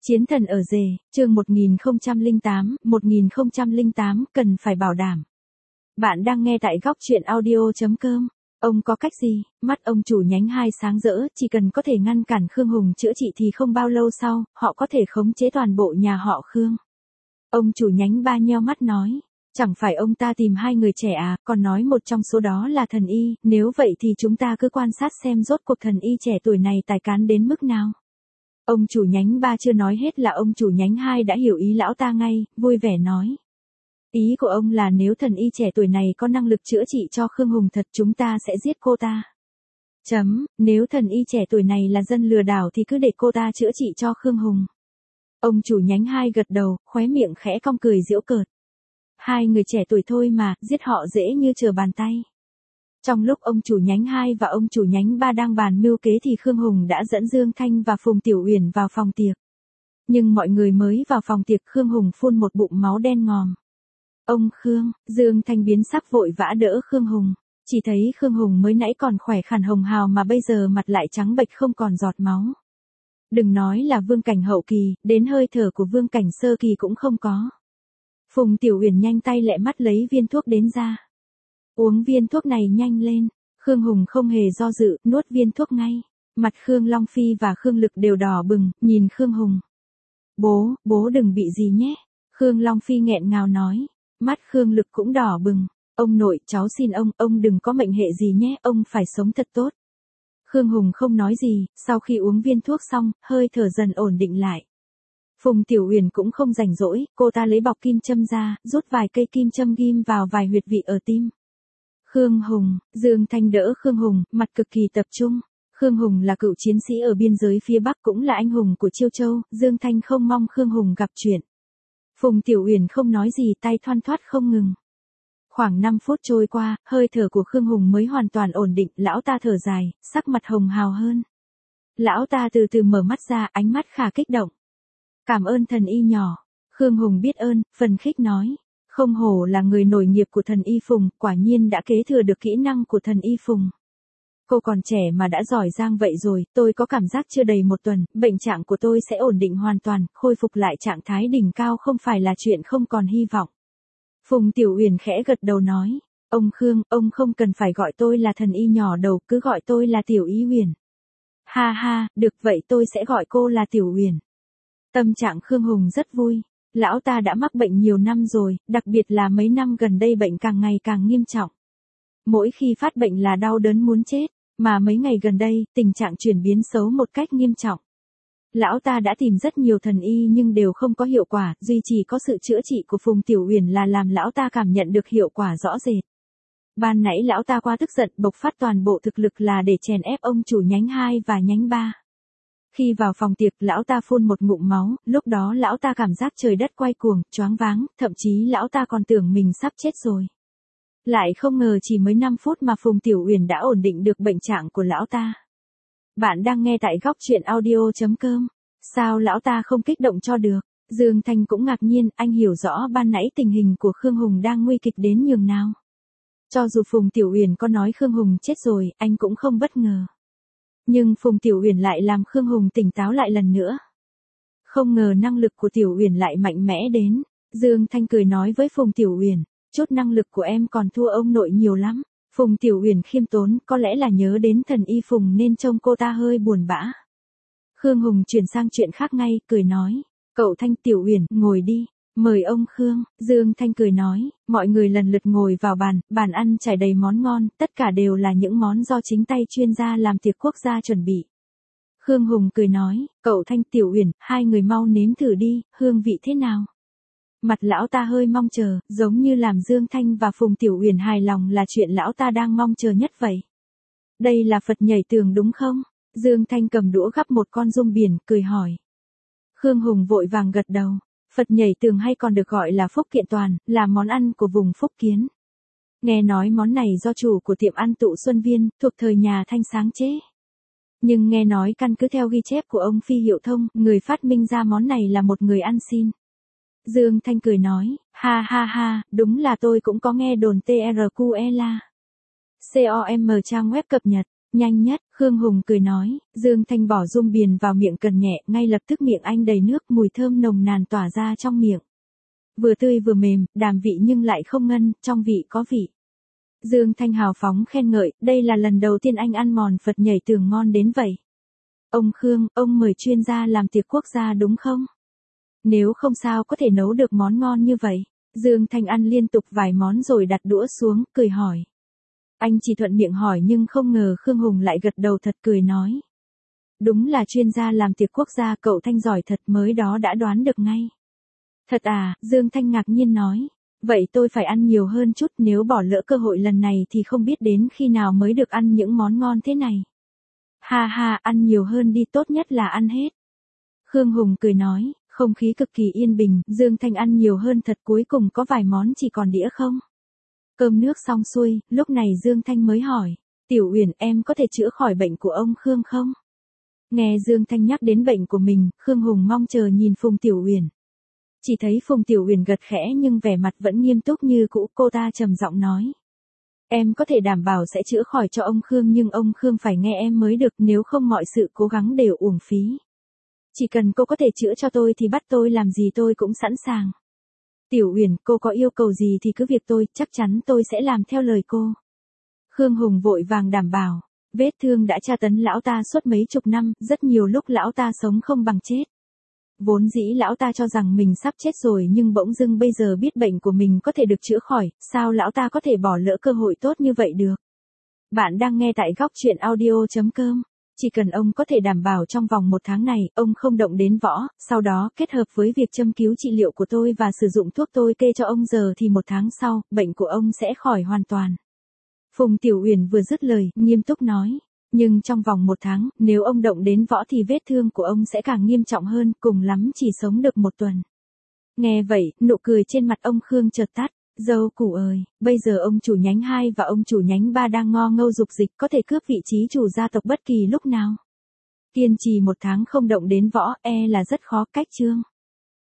Chiến thần ở rể, chương 1008, cần phải bảo đảm. Bạn đang nghe tại góc truyện audio.com. Ông có cách gì? Mắt ông chủ nhánh 2 sáng rỡ, chỉ cần có thể ngăn cản Khương Hùng chữa trị thì không bao lâu sau, họ có thể khống chế toàn bộ nhà họ Khương. Ông chủ nhánh 3 nheo mắt nói, chẳng phải ông ta tìm 2 người trẻ à, còn nói một trong số đó là thần y, nếu vậy thì chúng ta cứ quan sát xem rốt cuộc thần y trẻ tuổi này tài cán đến mức nào. Ông chủ nhánh 3 chưa nói hết là ông chủ nhánh 2 đã hiểu ý lão ta ngay, vui vẻ nói. Ý của ông là nếu thần y trẻ tuổi này có năng lực chữa trị cho Khương Hùng thật chúng ta sẽ giết cô ta. Nếu thần y trẻ tuổi này là dân lừa đảo thì cứ để cô ta chữa trị cho Khương Hùng. Ông chủ nhánh 2 gật đầu, khóe miệng khẽ cong cười giễu cợt. 2 người trẻ tuổi thôi mà, giết họ dễ như trở bàn tay. Trong lúc ông chủ nhánh 2 và ông chủ nhánh 3 đang bàn mưu kế thì Khương Hùng đã dẫn Dương Thanh và Phùng Tiểu Uyển vào phòng tiệc. Nhưng mọi người mới vào phòng tiệc Khương Hùng phun một bụng máu đen ngòm. Ông Khương, Dương Thanh biến sắc vội vã đỡ Khương Hùng. Chỉ thấy Khương Hùng mới nãy còn khỏe khàn hồng hào mà bây giờ mặt lại trắng bệch không còn giọt máu. Đừng nói là vương cảnh hậu kỳ, đến hơi thở của vương cảnh sơ kỳ cũng không có. Phùng Tiểu Uyển nhanh tay lẹ mắt lấy viên thuốc đến ra. Uống viên thuốc này nhanh lên. Khương Hùng không hề do dự, nuốt viên thuốc ngay. Mặt Khương Long Phi và Khương Lực đều đỏ bừng, nhìn Khương Hùng. Bố đừng bị gì nhé. Khương Long Phi nghẹn ngào nói. Mắt Khương Lực cũng đỏ bừng. Ông nội, cháu xin ông đừng có mệnh hệ gì nhé, ông phải sống thật tốt. Khương Hùng không nói gì, sau khi uống viên thuốc xong, hơi thở dần ổn định lại. Phùng Tiểu Uyển cũng không rảnh rỗi, cô ta lấy bọc kim châm ra, rút vài cây kim châm ghim vào vài huyệt vị ở tim. Khương Hùng, Dương Thanh đỡ Khương Hùng, mặt cực kỳ tập trung. Khương Hùng là cựu chiến sĩ ở biên giới phía Bắc cũng là anh hùng của Chiêu Châu, Dương Thanh không mong Khương Hùng gặp chuyện. Phùng Tiểu Uyển không nói gì, tay thoăn thoắt không ngừng. Khoảng 5 phút trôi qua, hơi thở của Khương Hùng mới hoàn toàn ổn định, lão ta thở dài, sắc mặt hồng hào hơn. Lão ta từ từ mở mắt ra, ánh mắt khá kích động. Cảm ơn thần y nhỏ. Khương Hùng biết ơn, phần khích nói. Không hổ là người nổi nghiệp của thần y Phùng, quả nhiên đã kế thừa được kỹ năng của thần y Phùng. Cô còn trẻ mà đã giỏi giang vậy rồi, tôi có cảm giác chưa đầy 1 tuần, bệnh trạng của tôi sẽ ổn định hoàn toàn, khôi phục lại trạng thái đỉnh cao không phải là chuyện không còn hy vọng. Phùng Tiểu Uyển khẽ gật đầu nói, ông Khương, ông không cần phải gọi tôi là thần y nhỏ đầu, cứ gọi tôi là Tiểu Y Uyển. Ha ha, được vậy tôi sẽ gọi cô là Tiểu Uyển. Tâm trạng Khương Hùng rất vui. Lão ta đã mắc bệnh nhiều năm rồi, đặc biệt là mấy năm gần đây bệnh càng ngày càng nghiêm trọng. Mỗi khi phát bệnh là đau đớn muốn chết, mà mấy ngày gần đây, tình trạng chuyển biến xấu một cách nghiêm trọng. Lão ta đã tìm rất nhiều thần y nhưng đều không có hiệu quả, duy chỉ có sự chữa trị của Phùng Tiểu Uyển là làm lão ta cảm nhận được hiệu quả rõ rệt. Ban nãy lão ta quá tức giận bộc phát toàn bộ thực lực là để chèn ép ông chủ nhánh 2 và nhánh 3. Khi vào phòng tiệc, lão ta phun một ngụm máu, lúc đó lão ta cảm giác trời đất quay cuồng, choáng váng, thậm chí lão ta còn tưởng mình sắp chết rồi. Lại không ngờ chỉ mới 5 phút mà Phùng Tiểu Uyển đã ổn định được bệnh trạng của lão ta. Bạn đang nghe tại góc truyện audio.com. Sao lão ta không kích động cho được? Dương Thanh cũng ngạc nhiên, anh hiểu rõ ban nãy tình hình của Khương Hùng đang nguy kịch đến nhường nào. Cho dù Phùng Tiểu Uyển có nói Khương Hùng chết rồi, anh cũng không bất ngờ. Nhưng Phùng Tiểu Uyển lại làm Khương Hùng tỉnh táo lại lần nữa. Không ngờ năng lực của Tiểu Uyển lại mạnh mẽ đến. Dương Thanh cười nói với Phùng Tiểu Uyển, chút năng lực của em còn thua ông nội nhiều lắm. Phùng Tiểu Uyển khiêm tốn, có lẽ là nhớ đến thần y Phùng nên trông cô ta hơi buồn bã. Khương Hùng chuyển sang chuyện khác ngay, cười nói, cậu Thanh Tiểu Uyển, ngồi đi. Mời ông Khương. Dương Thanh cười nói, mọi người lần lượt ngồi vào bàn ăn trải đầy món ngon, tất cả đều là những món do chính tay chuyên gia làm tiệc quốc gia chuẩn bị. Khương Hùng cười nói, cậu Thanh Tiểu Uyển, 2 người mau nếm thử đi, hương vị thế nào? Mặt lão ta hơi mong chờ, giống như làm Dương Thanh và Phùng Tiểu Uyển hài lòng là chuyện lão ta đang mong chờ nhất vậy. Đây là Phật nhảy tường đúng không? Dương Thanh cầm đũa gắp một con giun biển, cười hỏi. Khương Hùng vội vàng gật đầu. Phật nhảy tường hay còn được gọi là Phúc Kiện Toàn, là món ăn của vùng Phúc Kiến. Nghe nói món này do chủ của tiệm ăn Tụ Xuân Viên, thuộc thời nhà Thanh sáng chế. Nhưng nghe nói căn cứ theo ghi chép của ông Phi Hiệu Thông, người phát minh ra món này là một người ăn xin. Dương Thanh cười nói, ha ha ha, đúng là tôi cũng có nghe đồn TRQLA. COM trang web cập nhật. Nhanh nhất, Khương Hùng cười nói, Dương Thanh bỏ rum biền vào miệng cần nhẹ, ngay lập tức miệng anh đầy nước, mùi thơm nồng nàn tỏa ra trong miệng. Vừa tươi vừa mềm, đàm vị nhưng lại không ngân, trong vị có vị. Dương Thanh hào phóng khen ngợi, đây là lần đầu tiên anh ăn mòn Phật nhảy tường ngon đến vậy. Ông Khương, ông mời chuyên gia làm tiệc quốc gia đúng không? Nếu không sao có thể nấu được món ngon như vậy. Dương Thanh ăn liên tục vài món rồi đặt đũa xuống, cười hỏi. Anh chỉ thuận miệng hỏi nhưng không ngờ Khương Hùng lại gật đầu thật cười nói. Đúng là chuyên gia làm tiệc quốc gia, cậu Thanh giỏi thật, mới đó đã đoán được ngay. Thật à, Dương Thanh ngạc nhiên nói. Vậy tôi phải ăn nhiều hơn chút, nếu bỏ lỡ cơ hội lần này thì không biết đến khi nào mới được ăn những món ngon thế này. Ha ha, ăn nhiều hơn đi, tốt nhất là ăn hết. Khương Hùng cười nói, không khí cực kỳ yên bình, Dương Thanh ăn nhiều hơn thật, cuối cùng có vài món chỉ còn đĩa không. Cơm nước xong xuôi, lúc này Dương Thanh mới hỏi, Tiểu Uyển em có thể chữa khỏi bệnh của ông Khương không? Nghe Dương Thanh nhắc đến bệnh của mình, Khương Hùng mong chờ nhìn Phùng Tiểu Uyển. Chỉ thấy Phùng Tiểu Uyển gật khẽ nhưng vẻ mặt vẫn nghiêm túc như cũ, cô ta trầm giọng nói. Em có thể đảm bảo sẽ chữa khỏi cho ông Khương nhưng ông Khương phải nghe em mới được, nếu không mọi sự cố gắng đều uổng phí. Chỉ cần cô có thể chữa cho tôi thì bắt tôi làm gì tôi cũng sẵn sàng. Tiểu Uyển, cô có yêu cầu gì thì cứ việc tôi, chắc chắn tôi sẽ làm theo lời cô. Khương Hùng vội vàng đảm bảo, vết thương đã tra tấn lão ta suốt mấy chục năm, rất nhiều lúc lão ta sống không bằng chết. Vốn dĩ lão ta cho rằng mình sắp chết rồi nhưng bỗng dưng bây giờ biết bệnh của mình có thể được chữa khỏi, sao lão ta có thể bỏ lỡ cơ hội tốt như vậy được. Bạn đang nghe tại góc truyện audio.com. Chỉ cần ông có thể đảm bảo trong vòng 1 tháng này, ông không động đến võ, sau đó kết hợp với việc châm cứu trị liệu của tôi và sử dụng thuốc tôi kê cho ông giờ thì 1 tháng sau, bệnh của ông sẽ khỏi hoàn toàn. Phùng Tiểu Uyển vừa dứt lời, nghiêm túc nói. Nhưng trong vòng 1 tháng, nếu ông động đến võ thì vết thương của ông sẽ càng nghiêm trọng hơn, cùng lắm chỉ sống được 1 tuần. Nghe vậy, nụ cười trên mặt ông Khương chợt tắt. Dâu củ ơi, bây giờ ông chủ nhánh 2 và ông chủ nhánh 3 đang ngo ngâu dục dịch, có thể cướp vị trí chủ gia tộc bất kỳ lúc nào. Kiên trì 1 tháng không động đến võ, là rất khó, cách chương.